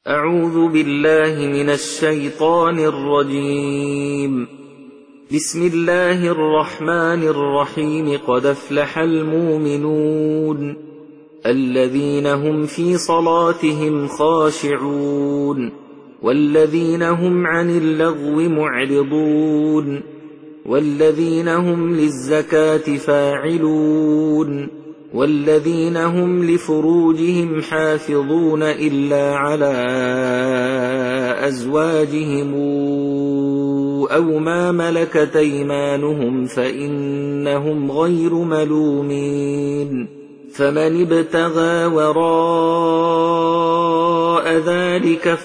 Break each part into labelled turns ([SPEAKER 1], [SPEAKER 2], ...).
[SPEAKER 1] أعوذ بالله من الشيطان الرجيم. بسم الله الرحمن الرحيم. قد أفلح المؤمنون الذين هم في صلاتهم خاشعون والذين هم عن اللغو معرضون والذين هم للزكاة فاعلون والذين هم لفروجهم حافظون إلا على أزواجهم أو ما ملكت أيمانهم فإنهم غير ملومين. فمن ابتغى وراء ذلك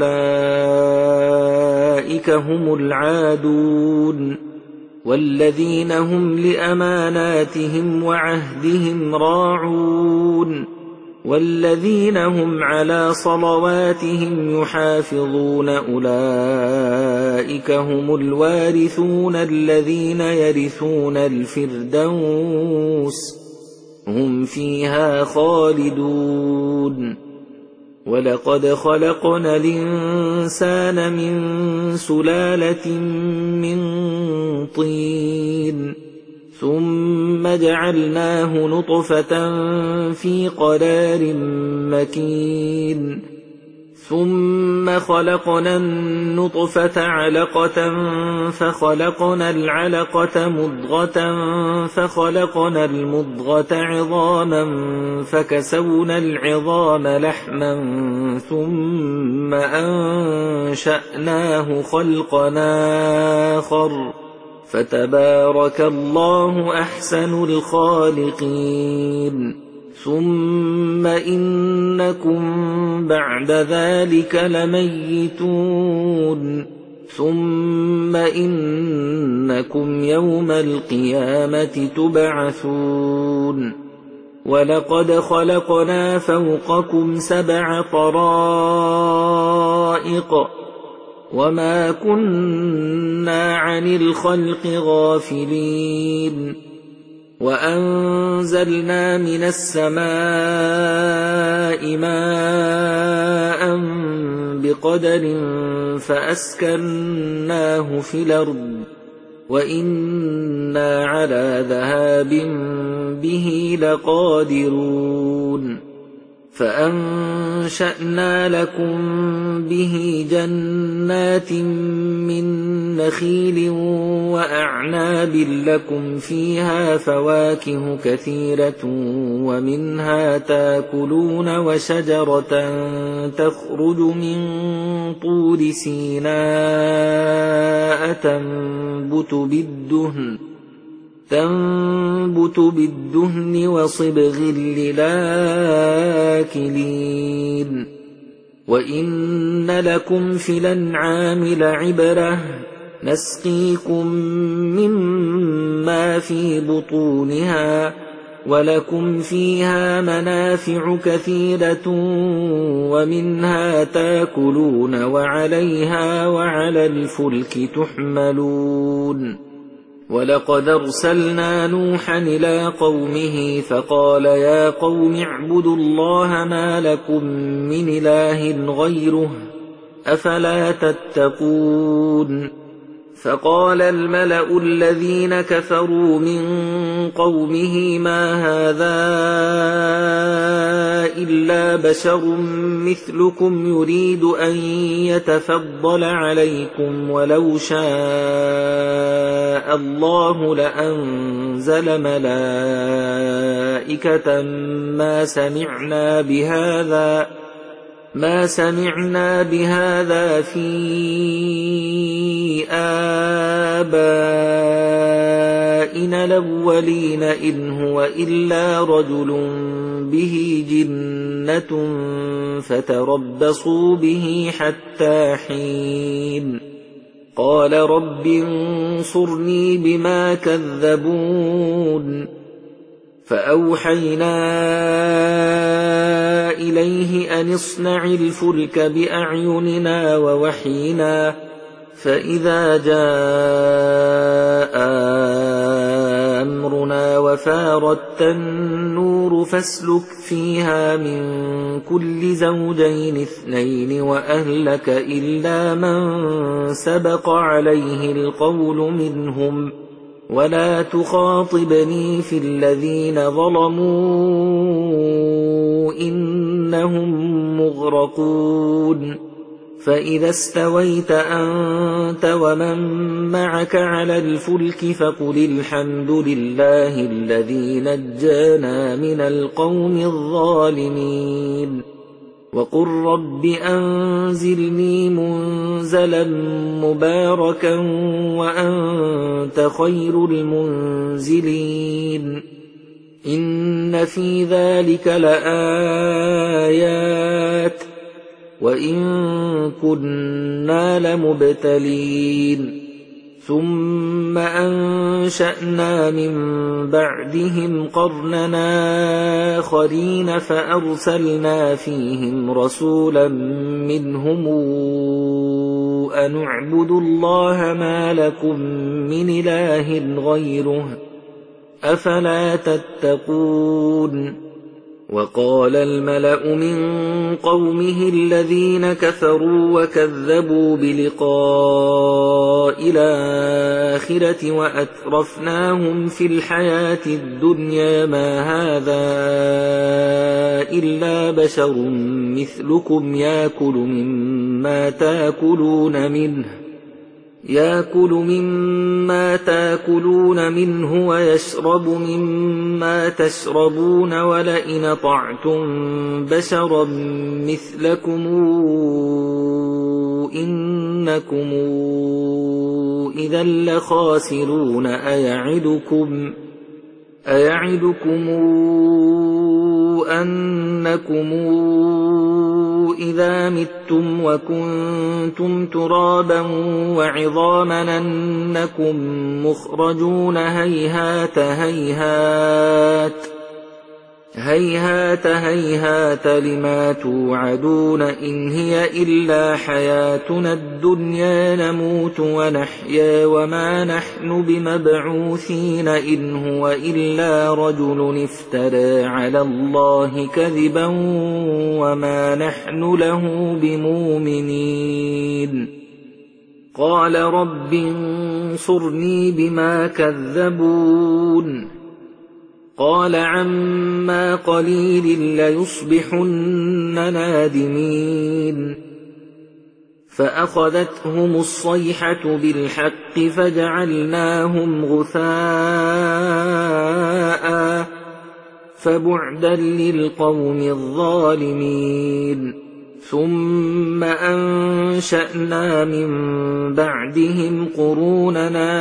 [SPEAKER 1] فأولئك هم العادون والذين هم لأماناتهم وعهدهم راعون والذين هم على صلواتهم يحافظون أولئك هم الوارثون الذين يرثون الفردوس هم فيها خالدون. ولقد خلقنا الإنسان من سلالة من طين ثم جعلناه نطفة في قرار مكين ثم خلقنا النطفة علقة فخلقنا العلقة مضغة فخلقنا المضغة عظاما فكسونا العظام لحما ثم أنشأناه خلقا آخر فتبارك الله أحسن الخالقين. ثم إنكم بعد ذلك لميتون ثم إنكم يوم القيامة تبعثون. ولقد خلقنا فوقكم 7 طرائق وما كنا عن الخلق غافلين. وأنزلنا من السماء ماء بقدر فأسكناه في الأرض وإنا على ذهاب به لقادرون. فأنشأنا لكم به جنات من نخيل وأعناب لكم فيها فواكه كثيرة ومنها تاكلون وشجرة تخرج من طور سيناء تنبت بالدهن وصبغ للآكلين. وإن لكم في الأنعام لعبرة نسقيكم مما في بطونها ولكم فيها منافع كثيرة ومنها تاكلون وعليها وعلى الفلك تحملون. ولقد أرسلنا نوحا إلى قومه فقال يا قوم اعبدوا الله ما لكم من إله غيره أفلا تتقون. فقال الملأ الذين كفروا من قومه ما هذا إلا بشر مثلكم يريد أن يتفضل عليكم ولو شاء الله لأنزل ملائكة ما سمعنا بهذا في آبائنا الأولين إن هو إلا رجل به جنة فتربصوا به حتى حين. قال رب انصرني بما كذبون. فأوحينا إليه أن اصنع الفلك بأعيننا ووحينا فإذا جاء أمرنا وفارت النور النور فاسلك فيها من كل زوجين 2 وأهلك إلا من سبق عليه القول منهم ولا تخاطبني في الذين ظلموا إنهم مغرقون فإذا استويت أنت ومن معك على الفلك فقل الحمد لله الذي نجانا من القوم الظالمين وقل رب أنزلني منزلا مباركا وأنت خير المنزلين إن في ذلك لآيات وإن كنا لمبتلين ثم أنشأنا من بعدهم قرننا آخرين فأرسلنا فيهم رسولا منهم أن اعبدوا الله ما لكم من إله غيره أفلا تتقون وقال الملأ من قومه الذين كفروا وكذبوا بلقاء الآخرة وأترفناهم في الحياة الدنيا ما هذا إلا بشر مثلكم يأكل مما تأكلون منه ويشرب مما تشربون ولئن أطعتم بشرا مثلكم إنكم إذا لخاسرون أيعدكم أنكم إذا متم وكنتم ترابا وعظاما أنكم مخرجون هيهات لما توعدون إن هي إلا حياتنا الدنيا نموت ونحيا وما نحن بمبعوثين إن هو إلا رجل افترى على الله كذبا وما نحن له بمؤمنين قال رب انصرني بما كذبون قال عما قليل ليصبحن نادمين فأخذتهم الصيحة بالحق فجعلناهم غثاء فبعدا للقوم الظالمين ثم أنشأنا من بعدهم قروننا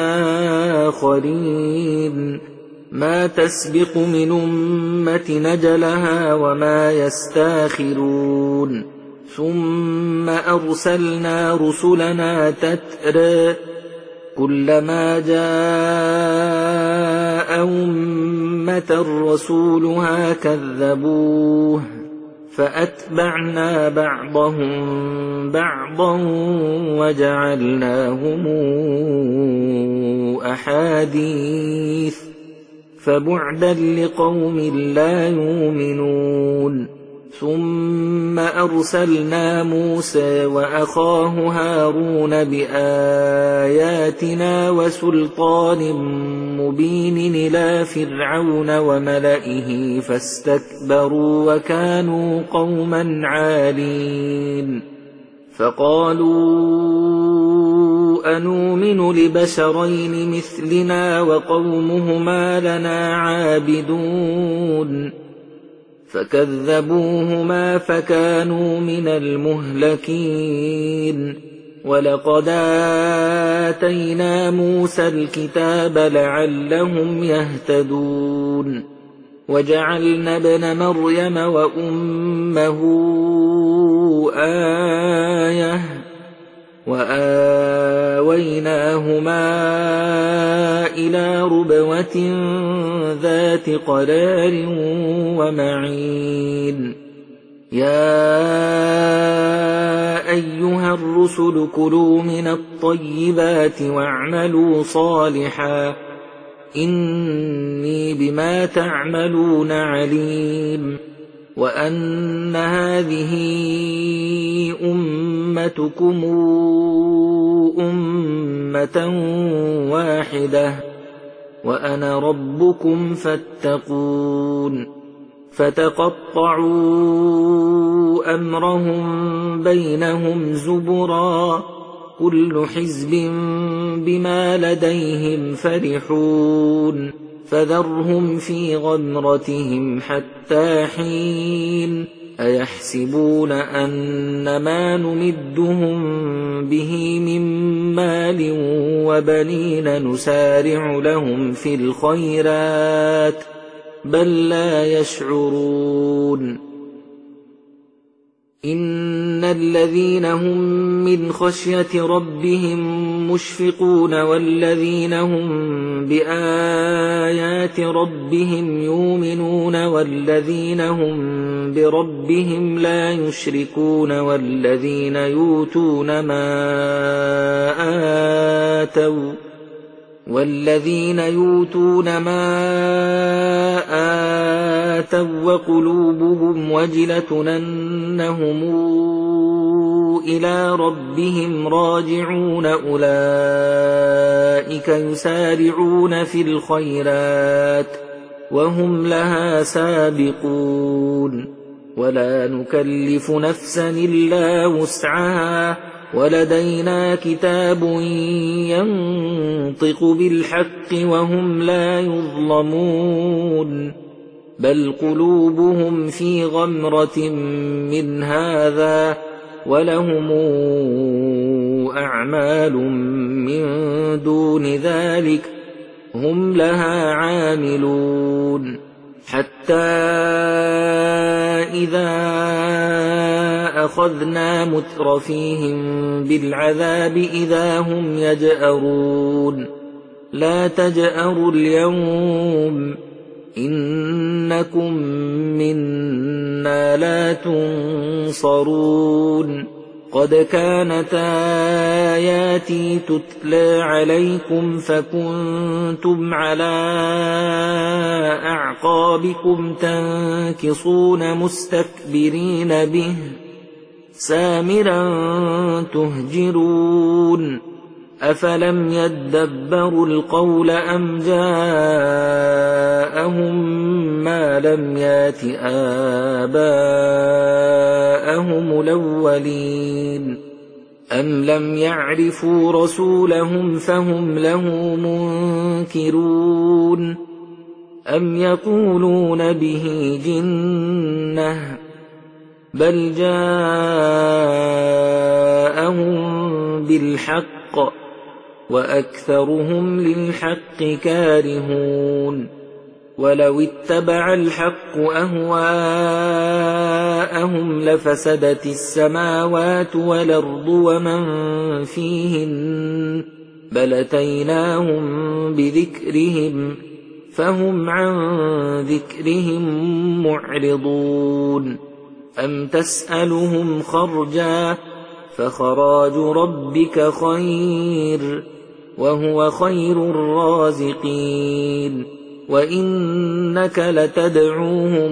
[SPEAKER 1] آخرين ما تسبق من أمة نجلها وما يستاخرون ثم أرسلنا رسلنا تترى كلما جاء أمة رسولها كذبوه فأتبعنا بعضهم بعضا وجعلناهم أحاديث فبعدا لقوم لا يؤمنون ثم أرسلنا موسى وأخاه هارون بآياتنا وسلطان مبين إلى فرعون وملئه فاستكبروا وكانوا قوما عالين فقالوا أنؤمن لبشرين مثلنا وقومهما لنا عابدون فكذبوهما فكانوا من المهلكين ولقد آتينا موسى الكتاب لعلهم يهتدون وجعلنا ابن مريم وأمه آية وآويناهما إلى ربوة ذات قرار ومعين يا أيها الرسل كلوا من الطيبات واعملوا صالحا إني بما تعملون عليم وأن هذه أمتكم أمة واحدة وأنا ربكم فاتقون فتقطعوا أمرهم بينهم زبرا كل حزب بما لديهم فرحون فذرهم في غمرتهم حتى حين أيحسبون أن ما نمدهم به من مال وبنين نسارع لهم في الخيرات بل لا يشعرون إن الذين هم من خشية ربهم مشفقون والذين هم بآيات ربهم يؤمنون والذين هم بربهم لا يشركون والذين يؤتون ما آتوا وقلوبهم وجلة أنهم إلى ربهم راجعون أولئك يسارعون في الخيرات وهم لها سابقون ولا نكلف نفسا إلا وسعها ولدينا كتاب ينطق بالحق وهم لا يظلمون بل قلوبهم في غمرة من هذا ولهم أعمال من دون ذلك هم لها عاملون حتى إذا أخذنا مترفيهم بالعذاب إذا هم يجأرون لا تجأروا اليوم إنكم منا لا تنصرون قد كانت آياتي تتلى عليكم فكنتم على أعقابكم تنكصون مستكبرين به سامرا تهجرون أفلم يدبروا القول أم جاءهم ما لم يات آباءهم الأولين أم لم يعرفوا رسولهم فهم له منكرون أم يقولون به جنة بل جاءهم بالحق وأكثرهم للحق كارهون ولو اتبع الحق أهواءهم لفسدت السماوات والأرض ومن فيهن بل أتيناهم بذكرهم فهم عن ذكرهم معرضون أم تسألهم خرجا فخراج ربك خير وهو خير الرازقين وإنك لتدعوهم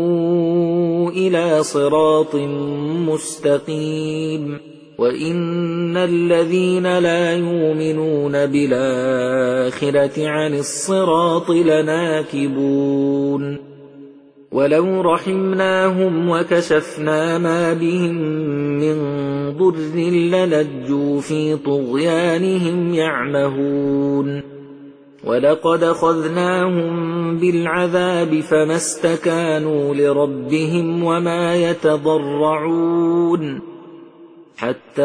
[SPEAKER 1] إلى صراط مستقيم وإن الذين لا يؤمنون بالآخرة عن الصراط لناكبون ولو رحمناهم وكشفنا ما بهم من ضر للجوا في طغيانهم يعمهون ولقد أخذناهم بالعذاب فما استكانوا لربهم وما يتضرعون حتى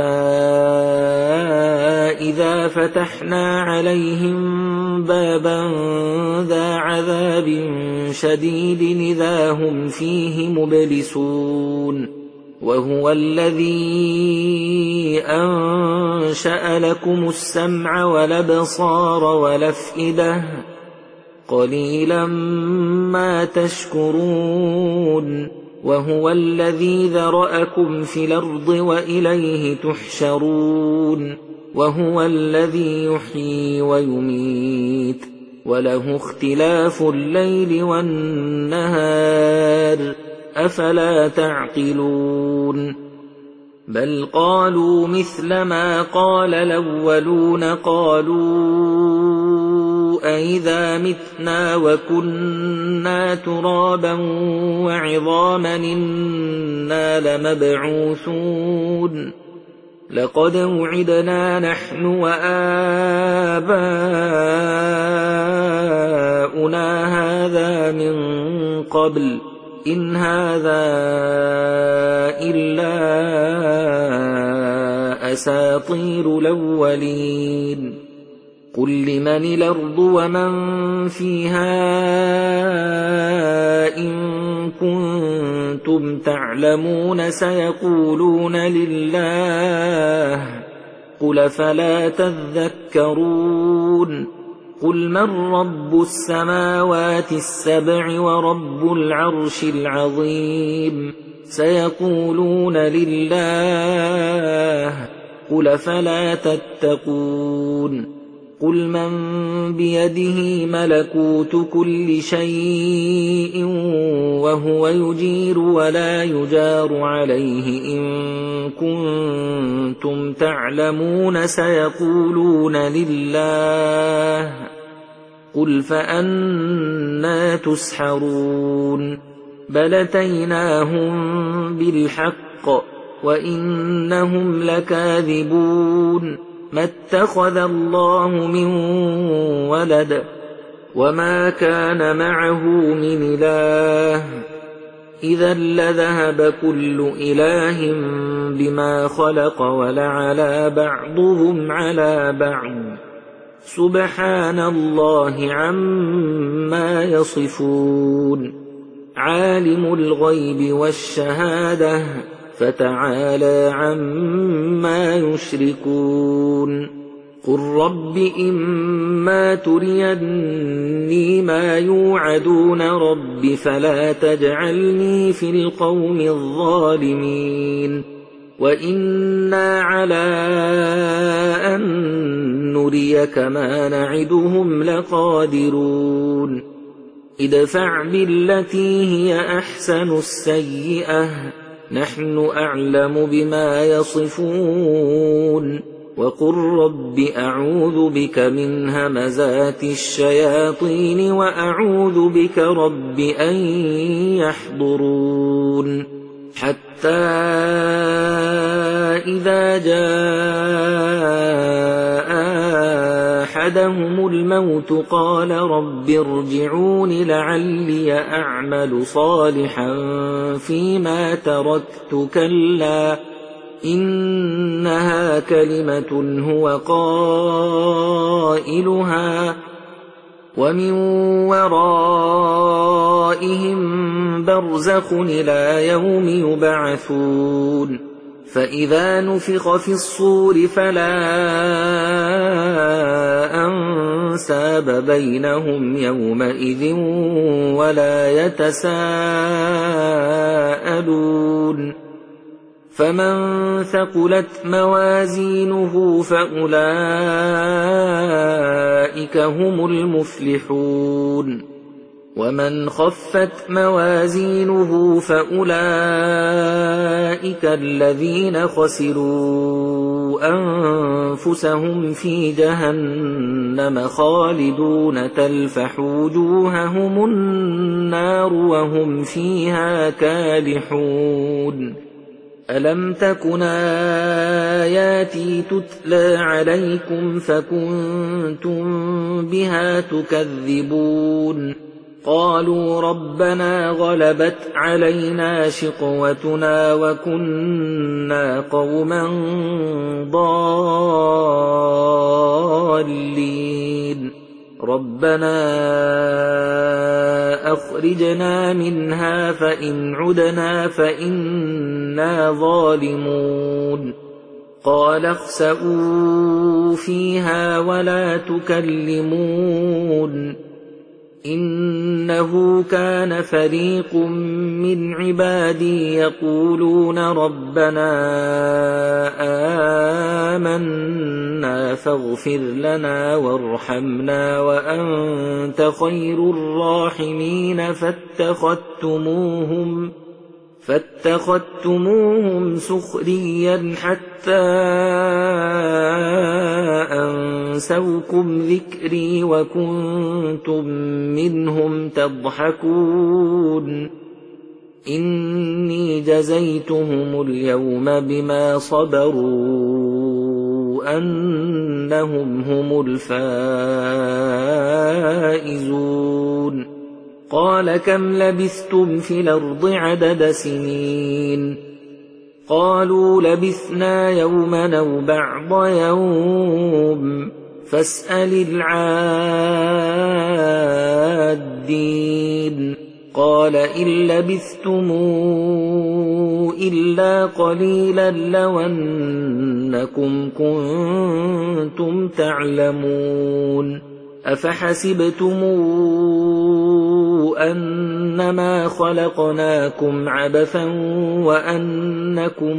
[SPEAKER 1] إذا فتحنا عليهم بابا ذا عذاب شديد إذا هم فيه مبلسون وهو الذي أنشأ لكم السمع والأبصار والأفئدة قليلا ما تشكرون وهو الذي ذرأكم في الأرض وإليه تحشرون وهو الذي يحيي ويميت وله اختلاف الليل والنهار أفلا تعقلون بل قالوا مثل ما قال الأولون قالوا أئذا متنا وكنا ترابا وعظاما إنا لمبعوثون لقد وعدنا نحن وآباؤنا هذا من قبل إن هذا إلا أساطير الأولين قل لمن الأرض ومن فيها إن كنتم تعلمون سيقولون لله قل فلا تذكرون قل من رب السماوات السبع ورب العرش العظيم سيقولون لله قل فلا تتقون قل من بيده ملكوت كل شيء وهو يجير ولا يجار عليه إن كنتم تعلمون سيقولون لله قل فأنى تسحرون بل أتيناهم بالحق وإنهم لكاذبون ما اتخذ الله من ولد وما كان معه من إله إذا لذهب كل إله بما خلق ولعلى بعضهم على بعض سبحان الله عما يصفون عالم الغيب والشهادة فتعالى عما يشركون قل رب إما تريني ما يوعدون رب فلا تجعلني في القوم الظالمين وإنا على أن نريك ما نعدهم لقادرون ادفع بالتي هي أحسن السيئة نحن أعلم بما يصفون وقل رب أعوذ بك من همزات الشياطين وأعوذ بك رب أن يحضرون حتى إذا جاء أحدهم الموت قال رب ارجعون لعلي أعمل صالحا فيما تركت كلا إنها كلمة هو قائلها ومن ورائهم برزخ إلى يوم يبعثون فإذا نفخ في الصور فلا أنساب بينهم يومئذ ولا يتساءلون فمن ثقلت موازينه فأولئك هم المفلحون ومن خفت موازينه فأولئك الذين خسروا أنفسهم في جهنم خالدون تلفح وجوههم النار وهم فيها كالحون ألم تكن آياتي تتلى عليكم فكنتم بها تكذبون قالوا ربنا غلبت علينا شقوتنا وكنا قوما ضالين ربنا أخرجنا منها فإن عدنا فإنا ظالمون قال اخسئوا فيها ولا تكلمون إنه كان فريق من عبادي يقولون ربنا آمنا فاغفر لنا وارحمنا وأنت خير الراحمين فاتخذتموهم سخريا حتى أنسوكم ذكري وكنتم منهم تضحكون إني جزيتهم اليوم بما صبروا أنهم هم الفائزون قال كم لبثتم في الأرض عدد سنين قالوا لبثنا يوما أو بعض يوم فاسأل العادين قال إن لبثتم إلا قليلا لو أنكم كنتم تعلمون أفحسبتم أنما خلقناكم عبثا وأنكم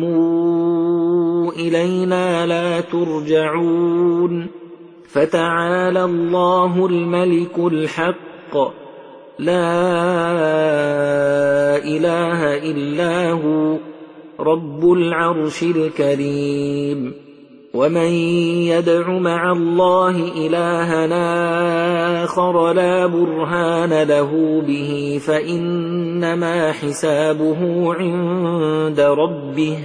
[SPEAKER 1] إلينا لا ترجعون فتعالى الله الملك الحق لا إله إلا هو رب العرش الكريم ومن يدع مع الله إلهنا آخر لا برهان له به فإنما حسابه عند ربه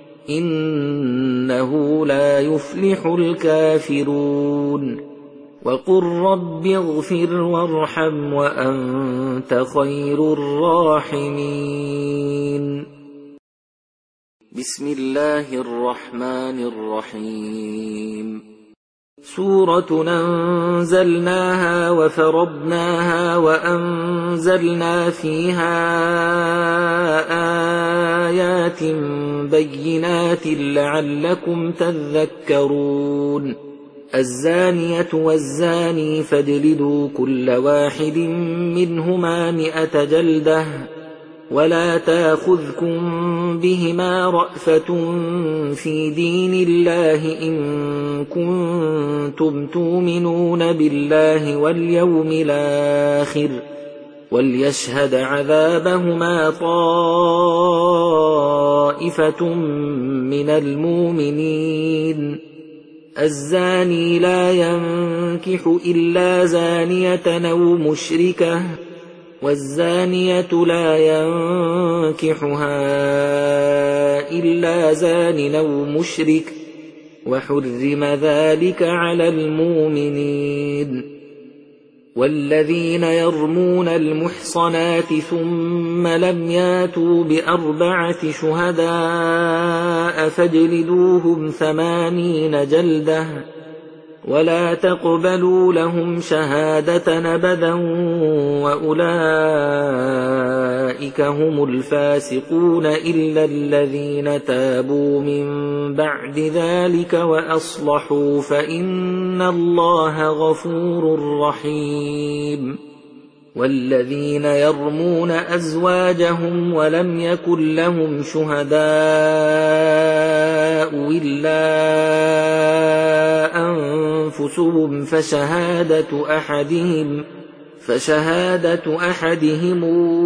[SPEAKER 1] إنه لا يفلح الكافرون وقل رب اغفر وارحم وأنت خير الراحمين بسم الله الرحمن الرحيم سورة أنزلناها وفرضناها وأنزلنا فيها آيات بينات لعلكم تذكرون الزانية والزاني فاجلدوا كل واحد منهما 100 جلدة ولا تأخذكم بهما رأفة في دين الله إن كنتم تؤمنون بالله واليوم الآخر وليشهد عذابهما طائفة من المؤمنين الزاني لا ينكح إلا زانية أو مشركة والزانية لا ينكحها إلا زان أو مشرك وحرم ذلك على المؤمنين والذين يرمون المحصنات ثم لم ياتوا ب4 شهداء فاجلدوهم 80 جلدة ولا تقبلوا لهم شهادة أبدا وأولئك هم الفاسقون إلا الذين تابوا من بعد ذلك وأصلحوا فإن الله غفور رحيم والذين يرمون أزواجهم ولم يكن لهم شهداء إلا أنفسهم فشهادة أحدهم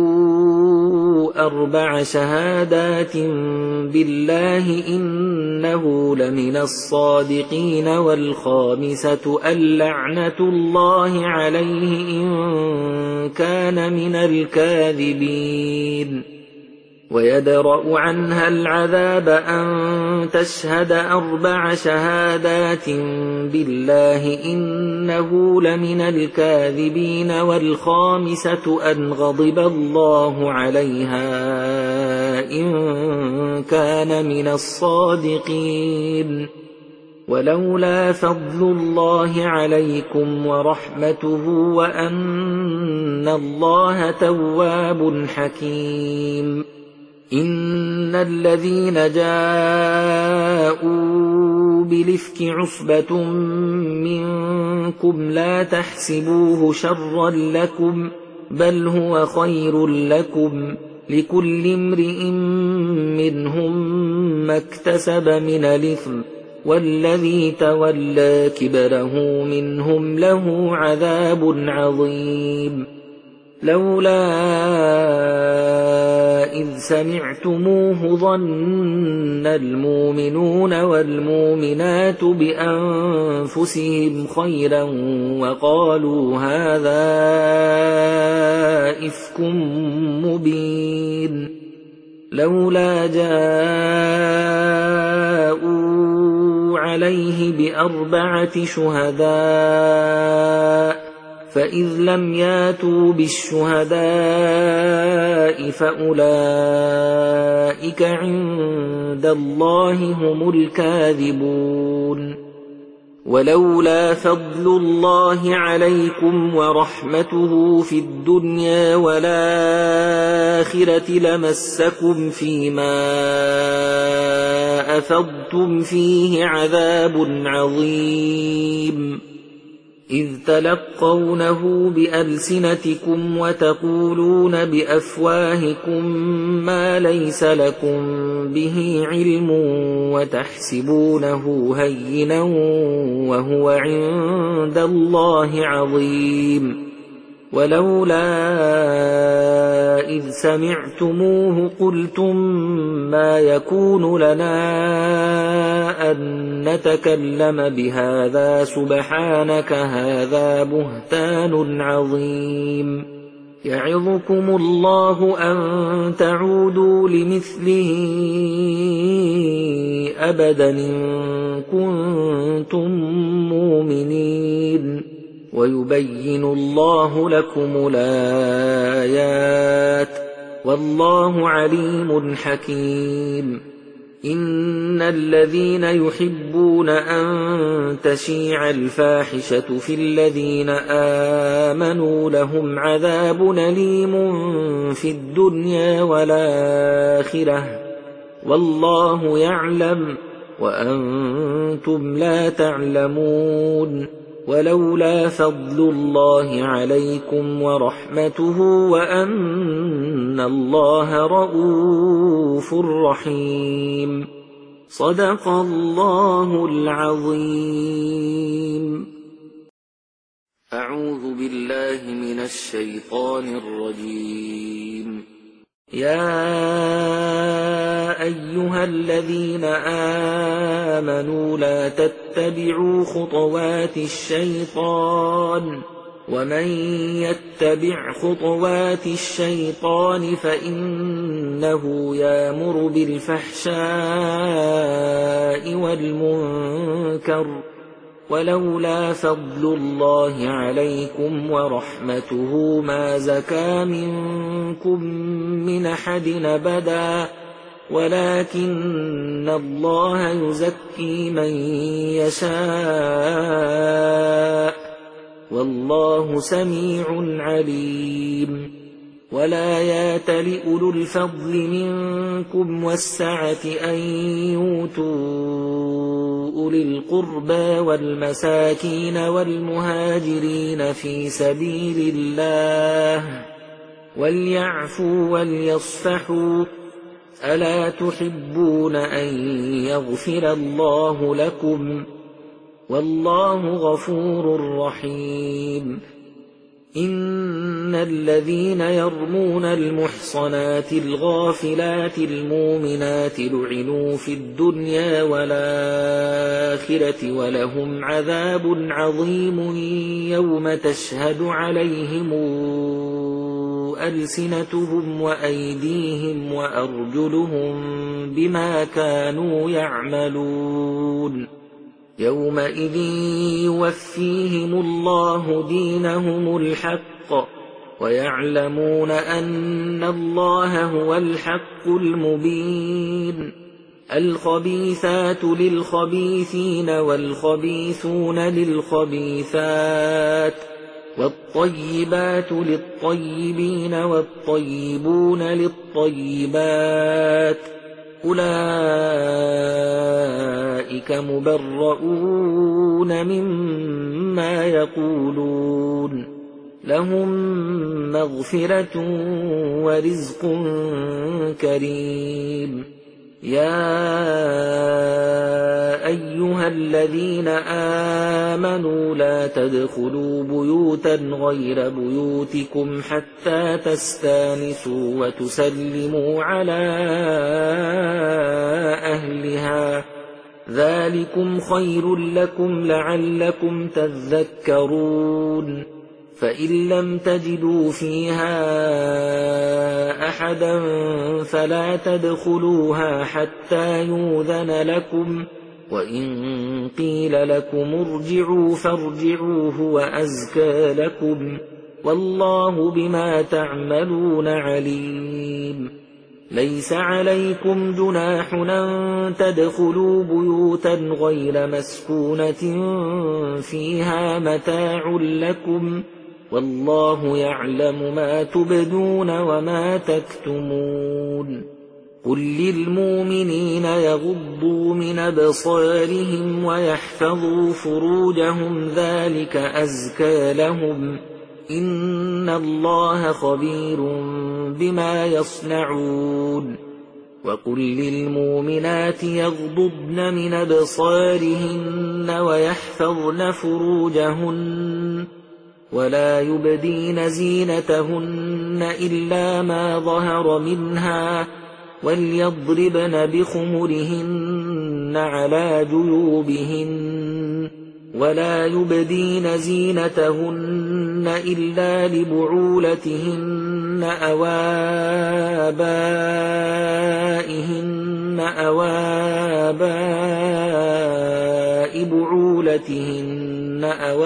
[SPEAKER 1] 4 شهادات بالله إنه لمن الصادقين والخامسة اللعنة الله عليه إن كان من الكاذبين ويدرأ عنها العذاب أن تشهد 4 شهادات بالله إنه لمن الكاذبين والخامسة أن غضب الله عليها إن كان من الصادقين ولولا فضل الله عليكم ورحمته وأن الله تواب حكيم إن الذين جاءوا بالإفك عصبة منكم لا تحسبوه شرا لكم بل هو خير لكم لكل امرئ منهم ما اكتسب من الإثم والذي تولى كبره منهم له عذاب عظيم. لولا إذ سمعتموه ظن المؤمنون والمؤمنات بأنفسهم خيرا وقالوا هذا إفك مبين. لولا جاءوا عليه بأربعة شهداء فإذ لم ياتوا بالشهداء فأولئك عند الله هم الكاذبون. ولولا فضل الله عليكم ورحمته في الدنيا والآخرة لمسكم فيما أفضتم فيه عذاب عظيم، إذ تلقونه بألسنتكم وتقولون بأفواهكم ما ليس لكم به علم وتحسبونه هينا وهو عند الله عظيم. ولولا إذ سمعتموه قلتم ما يكون لنا أن نتكلم بهذا سبحانك هذا بهتان عظيم. يعظكم الله أن تعودوا لمثله أبدا إن كنتم مؤمنين، ويبين الله لكم الآيات والله عليم حكيم. إن الذين يحبون أن تشيع الفاحشة في الذين آمنوا لهم عذاب أليم في الدنيا والآخرة والله يعلم وأنتم لا تعلمون. ولولا فضل الله عليكم ورحمته وأن الله رؤوف رحيم. صدق الله العظيم. أعوذ بالله من الشيطان الرجيم. يا أيها الذين آمنوا لا تتبعوا خطوات الشيطان ومن يتبع خطوات الشيطان فإنه يأمر بالفحشاء والمنكر. ولولا فضل الله عليكم ورحمته ما زكى منكم من أحد أبدا ولكن الله يزكي من يشاء والله سميع عليم. ولا يأتل أولو الفضل منكم والسعة أن يؤتوا أولي القربى والمساكين والمهاجرين في سبيل الله وليعفوا وليصفحوا ألا تحبون أن يغفر الله لكم والله غفور رحيم. إن الذين يرمون المحصنات الغافلات المؤمنات لعنوا في الدنيا والآخرة ولهم عذاب عظيم يوم تشهد عليهم ألسنتهم وأيديهم وأرجلهم بما كانوا يعملون. يومئذ يوفيهم الله دينهم الحق ويعلمون أن الله هو الحق المبين. الخبيثات للخبيثين والخبيثون للخبيثات والطيبات للطيبين والطيبون للطيبات أولئك مبرؤون مما يقولون لهم مغفرة ورزق كريم. يا أيها الذين آمنوا لا تدخلوا بيوتا غير بيوتكم حتى تستانسوا وتسلموا على أهلها ذلكم خير لكم لعلكم تذكرون فإن لم تجدوا فيها أحدا فلا تدخلوها حتى يؤذن لكم وإن قيل لكم ارجعوا فارجعوا هو أزكى لكم والله بما تعملون عليم ليس عليكم جناح أن تدخلوا بيوتا غير مسكونة فيها متاع لكم والله يعلم ما تبدون وما تكتمون قل للمؤمنين يغضوا من أبصارهم ويحفظوا فروجهم ذلك أزكى لهم إن الله خبير بما يصنعون وقل للمؤمنات يغضضن من أبصارهن ويحفظن فروجهن ولا يبدين زينتهن إلا ما ظهر منها وليضربن بخمرهن على جيوبهن ولا يبدين زينتهن إلا لبعولتهن أو آبائهن بعولتهن أو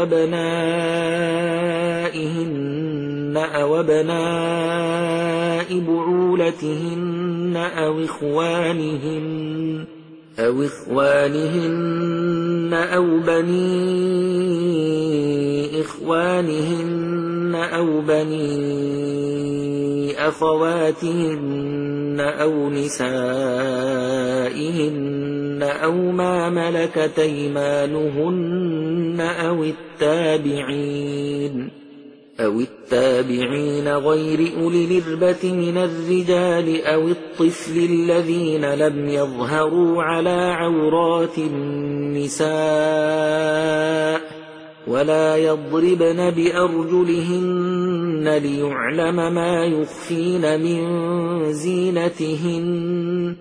[SPEAKER 1] أبنائهن أو أبناء بعولتهن أو إخوانهن أو بني إخوانهن أو بني أخواتهن أو نسائهن أو ما ملكت أيمانهن أو التابعين غير أولي الإربة من الرجال أو الطفل الذين لم يظهروا على عورات النساء ولا يضربن بأرجلهن ليعلم ما يخفين من زينتهن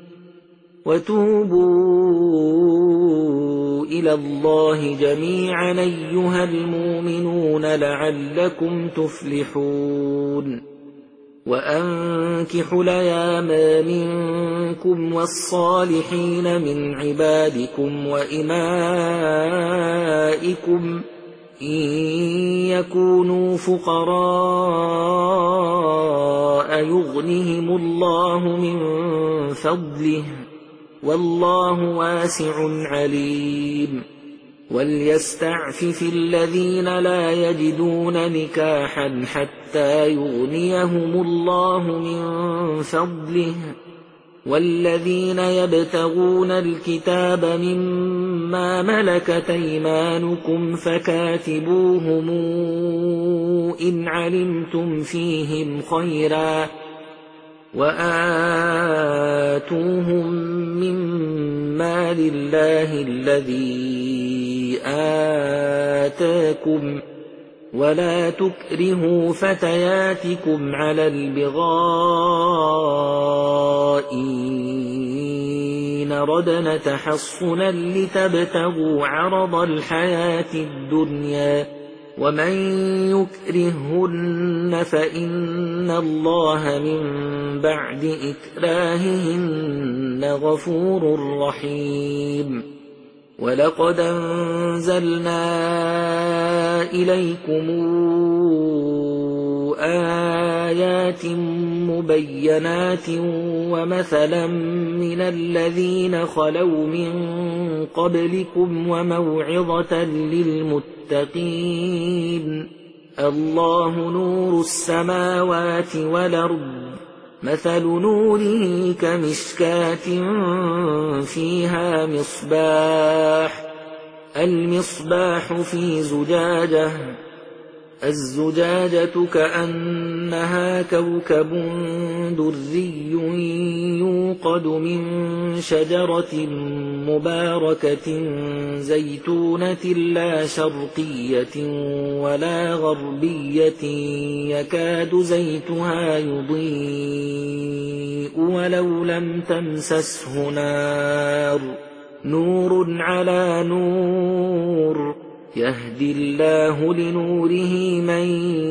[SPEAKER 1] وتوبوا إلى الله جميعا أيها المؤمنون لعلكم تفلحون وأنكحوا الأيام منكم والصالحين من عبادكم وإمائكم إن يكونوا فقراء يغنهم الله من فضله والله واسع عليم وليستعفف الذين لا يجدون نكاحا حتى يغنيهم الله من فضله والذين يبتغون الكتاب مما ملكت أيمانكم فكاتبوهم إن علمتم فيهم خيرا وآتوهم مما لله الذي آتاكم ولا تكرهوا فتياتكم على البغاء إن ردن تحصنا لتبتغوا عرض الحياة الدنيا ومن يكرهن فإن الله من بعد إكراههن غفور رحيم ولقد أنزلنا إليكم آيات مبينات ومثلا من الذين خلوا من قبلكم وموعظة للمتقين الله نور السماوات والأرض مثل نوره كمشكاة فيها مصباح المصباح في زجاجة الزجاجة كأنها كوكب دري يوقد من شجرة مباركة زيتونة لا شرقية ولا غربية يكاد زيتها يضيء ولو لم تمسسه نار نور على نور يهدي الله لنوره من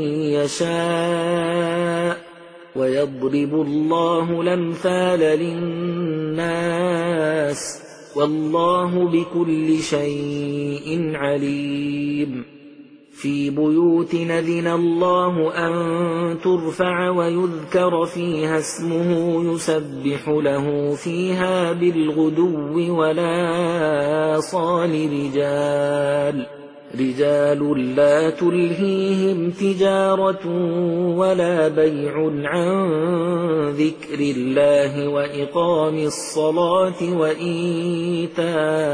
[SPEAKER 1] يشاء ويضرب الله الأمثال للناس والله بكل شيء عليم في بيوت أذن الله أن ترفع ويذكر فيها اسمه يسبح له فيها بالغدو والآصال رجال لا تلهيهم تجارة ولا بيع عن ذكر الله وإقام الصلاة وإيتاء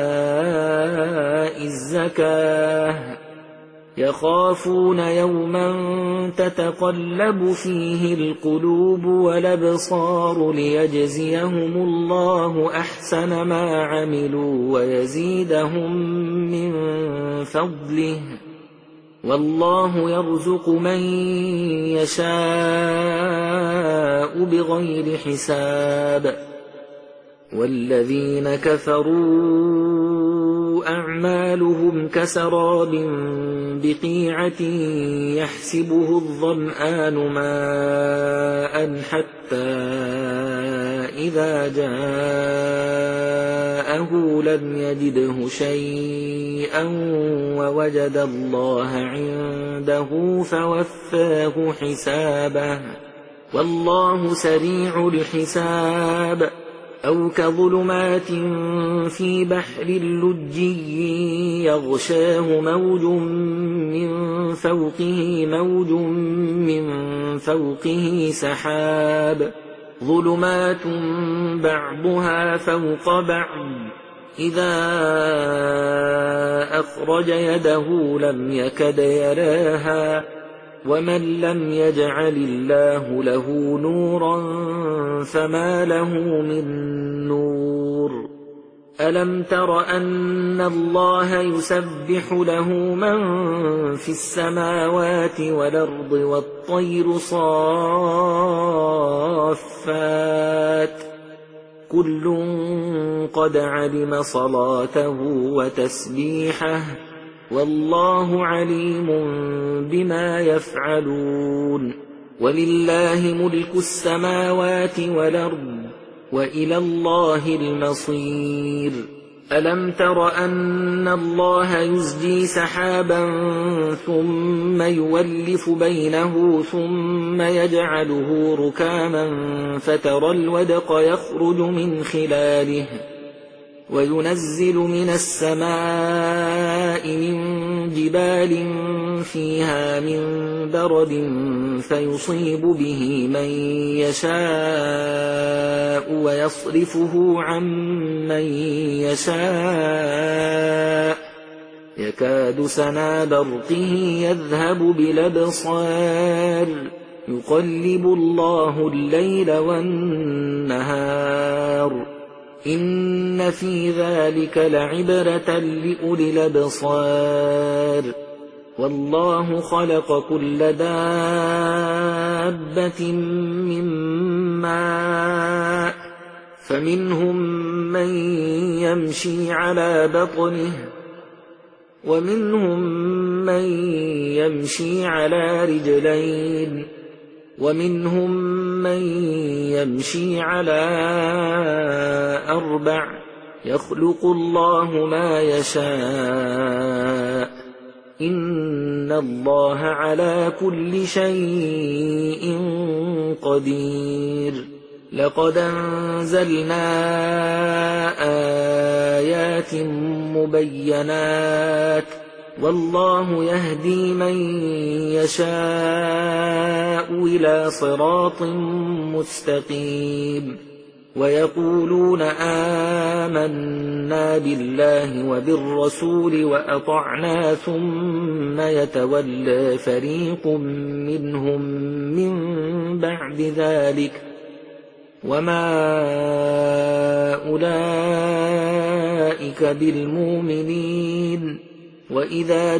[SPEAKER 1] الزكاة يخافون يوما تتقلب فيه القلوب والأبصار ليجزيهم الله أحسن ما عملوا ويزيدهم من فضله والله يرزق من يشاء بغير حساب والذين كفروا أعمالهم كسراب بقيعة يحسبه الظمآن ماء حتى إذا جاءه لم يجده شيئا ووجد الله عنده فوفاه حسابه والله سريع الحساب أو كظلمات في بحر لجي يغشاه موج من فوقه سحاب ظلمات بعضها فوق بعض إذا أخرج يده لم يكد يراها ومن لم يجعل الله له نورا فما له من نور ألم تر أن الله يسبح له من في السماوات والأرض والطير صافات كل قد علم صلاته وتسبيحه والله عليم بما يفعلون ولله ملك السماوات والأرض وإلى الله المصير ألم تر أن الله يزجي سحابا ثم يولف بينه ثم يجعله ركاما فترى الودق يخرج من خلاله وينزل من السماء من جبال فيها من برد فيصيب به من يشاء ويصرفه عن من يشاء يكاد سنا برقه يذهب بالأبصار يقلب الله الليل والنهار إن في ذلك لعبرة لأولي الأبصار والله خلق كل دابة من ماء فمنهم من يمشي على بطنه ومنهم من يمشي على رجلين ومنهم من يمشي على أربع يخلق الله ما يشاء إن الله على كل شيء قدير لقد أنزلنا آيات مبينات والله يهدي من يشاء إلى صراط مستقيم ويقولون آمنا بالله وبالرسول وأطعنا ثم يتولى فريق منهم من بعد ذلك وما أولئك بالمؤمنين وإذا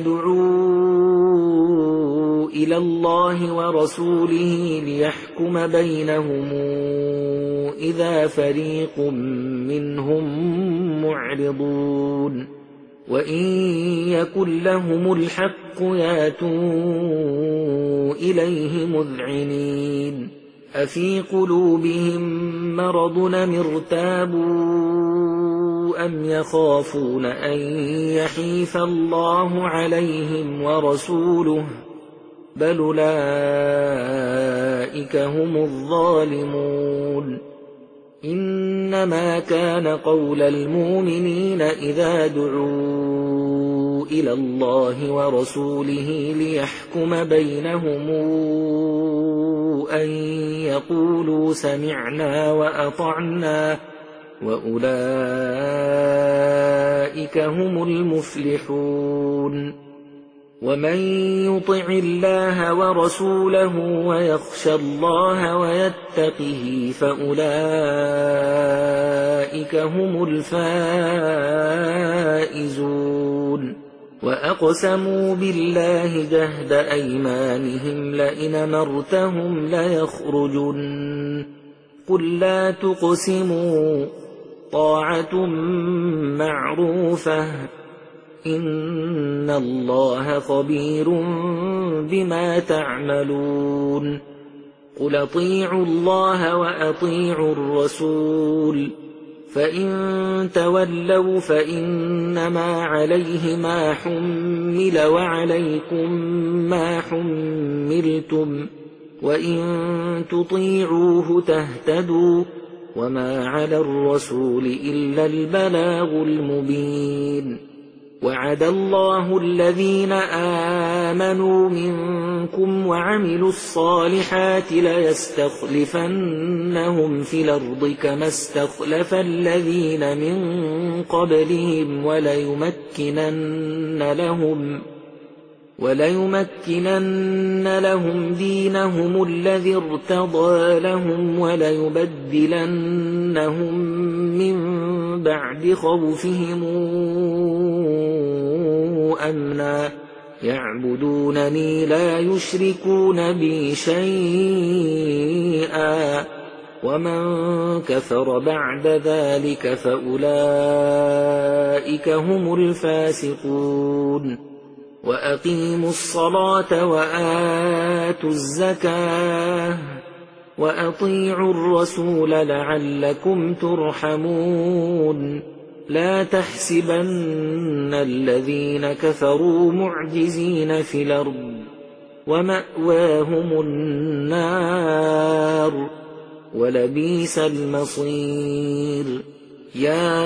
[SPEAKER 1] دعوا إلى الله ورسوله ليحكم بينهم إذا فريق منهم معرضون وإن يكن لهم الحق ياتوا إليه مذعنين أفي قلوبهم مرض أم ارتابوا أم يخافون أن يحيف الله عليهم ورسوله بل أولئك هم الظالمون إنما كان قول المؤمنين إذا دعوا إلى الله ورسوله ليحكم بينهم أن يقولوا سمعنا وأطعنا وأولئك هم المفلحون ومن يطع الله ورسوله ويخشى الله ويتقه فأولئك هم الفائزون وأقسموا بالله جهد أيمانهم لئن أمرتهم ليخرجن قل لا تقسموا طاعة معروفة إن الله خبير بما تعملون قل أطيعوا الله وأطيعوا الرسول فإن تولوا فإنما عليه ما حمل وعليكم ما حملتم وإن تطيعوه تهتدوا وما على الرسول إلا البلاغ المبين وعد الله الذين آمنوا منكم وعملوا الصالحات ليستخلفنهم في الأرض كما استخلف الذين من قبلهم وليمكنن لهم دينهم الذي ارتضى لهم وليبدلنهم من بعد خوفهم أمنا يعبدونني لا يشركون بي شيئا ومن كفر بعد ذلك فأولئك هم الفاسقون وأقيموا الصلاة وآتوا الزكاة وأطيعوا الرسول لعلكم ترحمون لا تحسبن الذين كفروا معجزين في الأرض ومأواهم النار ولبئس المصير يا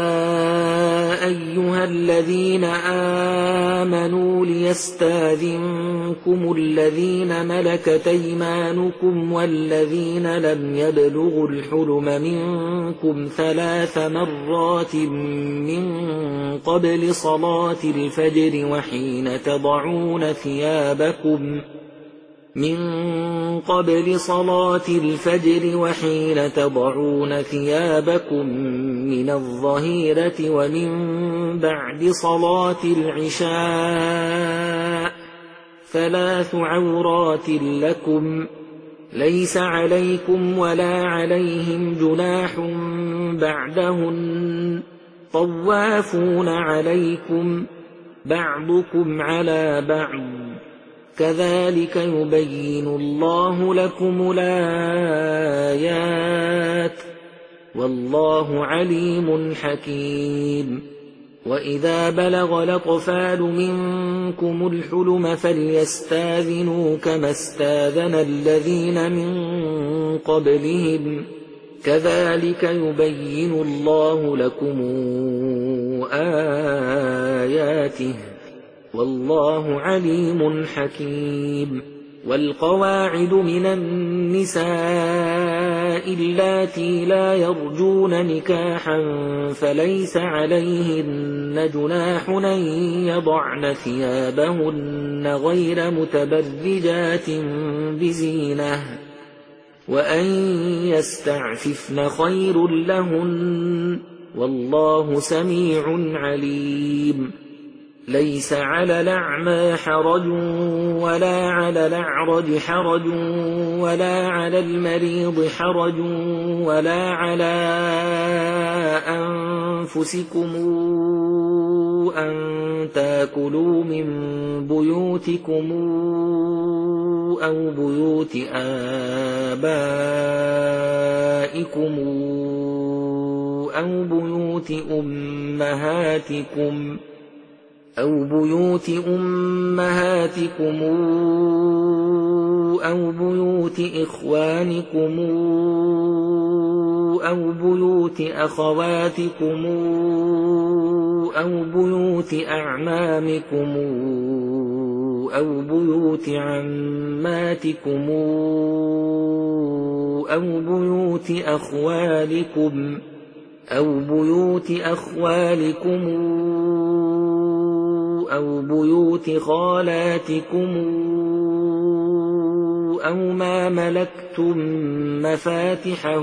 [SPEAKER 1] أيها الذين آمنوا ليستاذنكم الذين ملكت أيمانكم والذين لم يبلغوا الحلم منكم 3 مرات من قبل صلاة الفجر وحين تضعون ثيابكم من الظهيرة ومن بعد صلاة العشاء 3 عورات لكم ليس عليكم ولا عليهم جناح بعدهن طوافون عليكم بعضكم على بعض كذلك يبين الله لكم الآيات والله عليم حكيم وإذا بلغ الأطفال منكم الحلم فليستاذنوا كما استاذن الذين من قبلهم كذلك يبين الله لكم آياته والله عليم حكيم والقواعد من النساء اللاتي لا يرجون نكاحا فليس عليهن جناح أن يضعن ثيابهن غير متبرجات بزينة وأن يستعففن خير لهن والله سميع عليم. ليس على الأعمى حرج ولا على الأعرج حرج ولا على المريض حرج ولا على أنفسكم أن تأكلوا من بيوتكم أو بيوت آبائكم أو بيوت أمهاتكم أو بيوت إخوانكم أو بيوت أخواتكم أو بيوت أعمامكم أو بيوت عماتكم أو بيوت أخوالكم أو بيوت خالاتكم أو ما ملكتم مفاتحه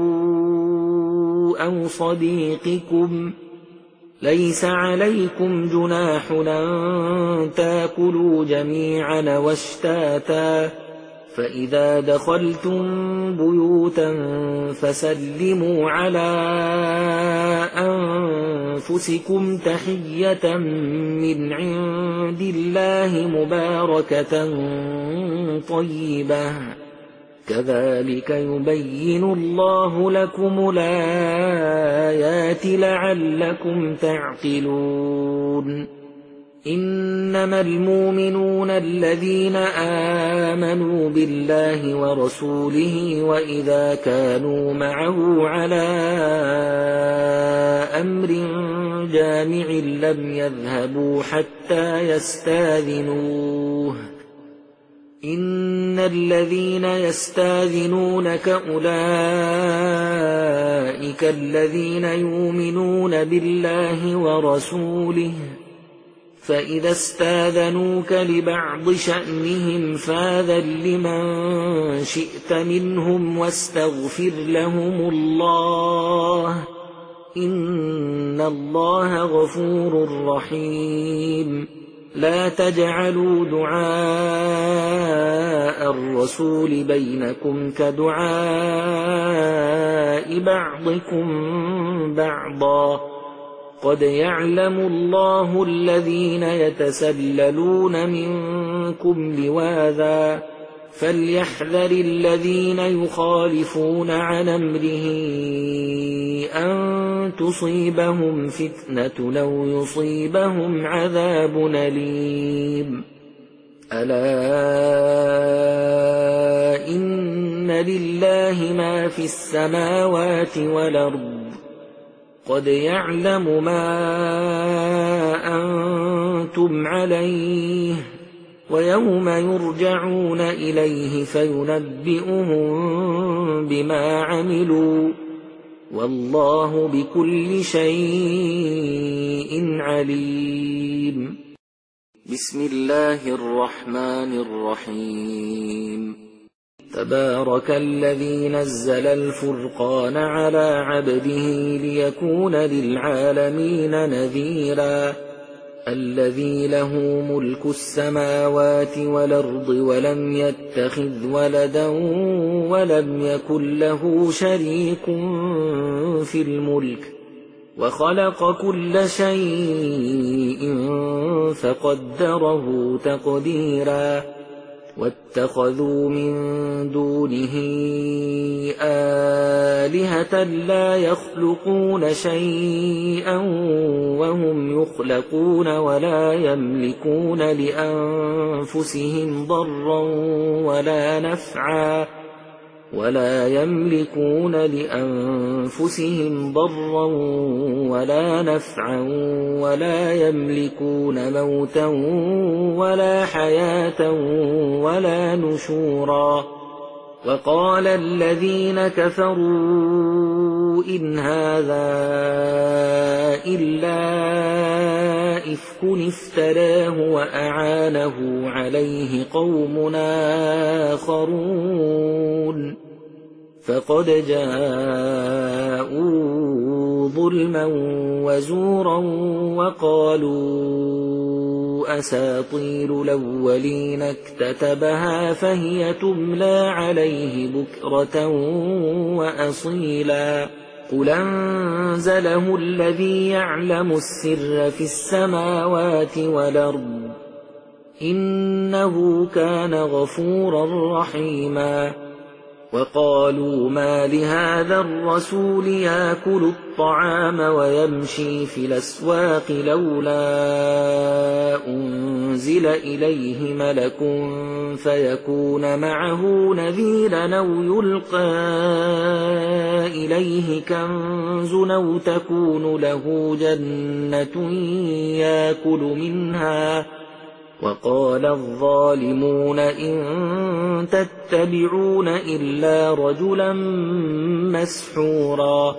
[SPEAKER 1] أو صديقكم. ليس عليكم جناح أن تأكلوا جميعا واشتاتا فإذا دخلتم بيوتا فسلموا على أنفسكم تحية من عند الله مباركة طيبة كذلك يبين الله لكم الآيات لعلكم تعقلون. إنما المؤمنون الذين آمنوا بالله ورسوله وإذا كانوا معه على أمر جامع لم يذهبوا حتى يستاذنوه. إن الذين يستاذنونك أولئك الذين يؤمنون بالله ورسوله فإذا استاذنوك لبعض شأنهم فاذن لمن شئت منهم واستغفر لهم الله إن الله غفور رحيم. لا تجعلوا دعاء الرسول بينكم كدعاء بعضكم بعضا قد يعلم الله الذين يتسللون منكم لواذا فليحذر الذين يخالفون عن أمره أن تصيبهم فتنة أو يصيبهم عذاب أليم. ألا إن لله ما في السماوات والأرض قد يعلم ما أنتم عليه ويوم يرجعون إليه فينبئهم بما عملوا والله بكل شيء عليم. بسم الله الرحمن الرحيم. تبارك الذي نزل الفرقان على عبده ليكون للعالمين نذيرا الذي له ملك السماوات والأرض ولم يتخذ ولدا ولم يكن له شريك في الملك وخلق كل شيء فقدره تقديرا واتخذوا من دونه آلهة لا يخلقون شيئا وهم يخلقون ولا يملكون لأنفسهم ضرا ولا نفعا ولا يملكون موتا ولا حياة ولا نشورا وقال الذين كفروا إن هذا إلا إفك افتراه وأعانه عليه قوم آخرون فقد جاءوا ظلما وزورا وقالوا أساطير الأولين اكتتبها فهي تملى عليه بكرة وأصيلا قل أنزله الذي يعلم السر في السماوات والأرض إنه كان غفورا رحيما وقالوا ما لهذا الرسول يأكل الطعام ويمشي في الأسواق لولا أنزل إليه ملك فيكون معه نذيرا أو يلقى إليه كنز أو تكون له جنة يأكل منها وقال الظالمون إن تتبعون إلا رجلا مسحورا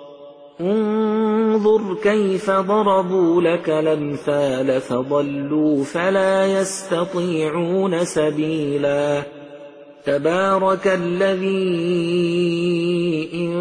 [SPEAKER 1] انظر كيف ضربوا لك الأمثال فضلوا فلا يستطيعون سبيلا تبارك الذي إن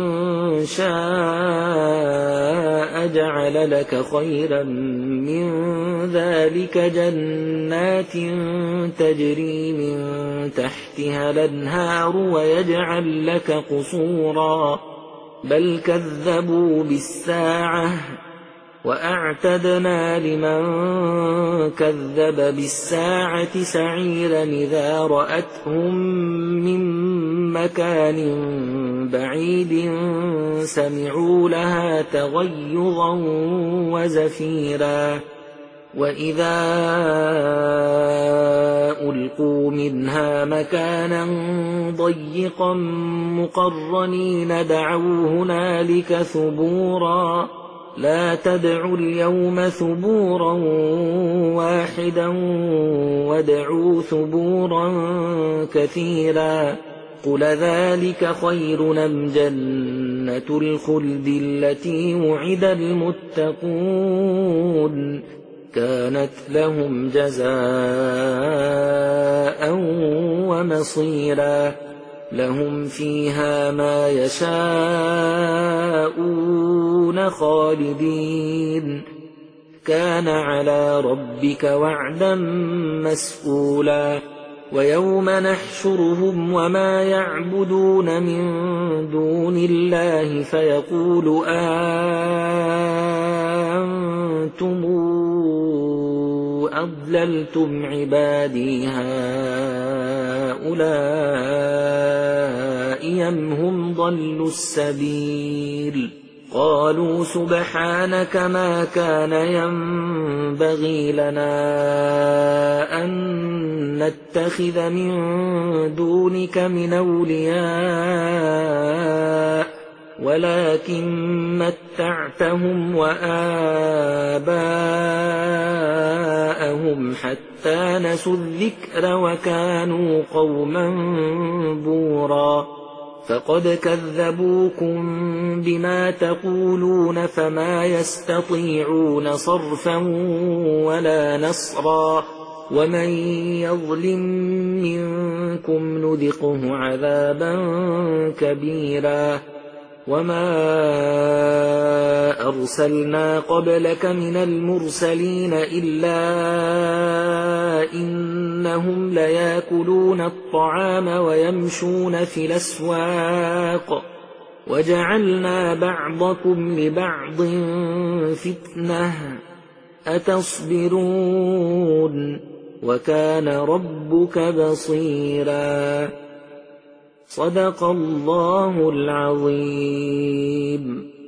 [SPEAKER 1] شاء جعل لك خيرا من ذلك جنات تجري من تحتها الأنهار ويجعل لك قصورا بل كذبوا بالساعة وأعتدنا لمن كذب بالساعة سعيرا إذا رأتهم من مكان بعيد سمعوا لها تغيظا وزفيرا وإذا ألقوا منها مكانا ضيقا مقرنين دعوا هنالك ثبورا لا تدعوا اليوم ثبورا واحدا وادعوا ثبورا كثيرا قل ذلك خير أم جنة الخلد التي وعد المتقون كانت لهم جزاء ومصيرا لهم فيها ما يشاءون خالدين كان على ربك وعدا مسئولا ويوم نحشرهم وما يعبدون من دون الله فيقول أنتم أضللتم عبادي هؤلاء أم هم ضلوا السبيل قالوا سبحانك ما كان ينبغي لنا أن نتخذ من دونك من أولياء ولكن متعتهم وآباءهم حتى نسوا الذكر وكانوا قوما بورا فقد كذبوكم بما تقولون فما يستطيعون صرفا ولا نصرا ومن يظلم منكم نذقه عذابا كبيرا وما أرسلنا قبلك من المرسلين إلا إنهم ليأكلون الطعام ويمشون في الأسواق وجعلنا بعضكم لبعض فتنة أتصبرون وكان ربك بصيرا صدق الله العظيم.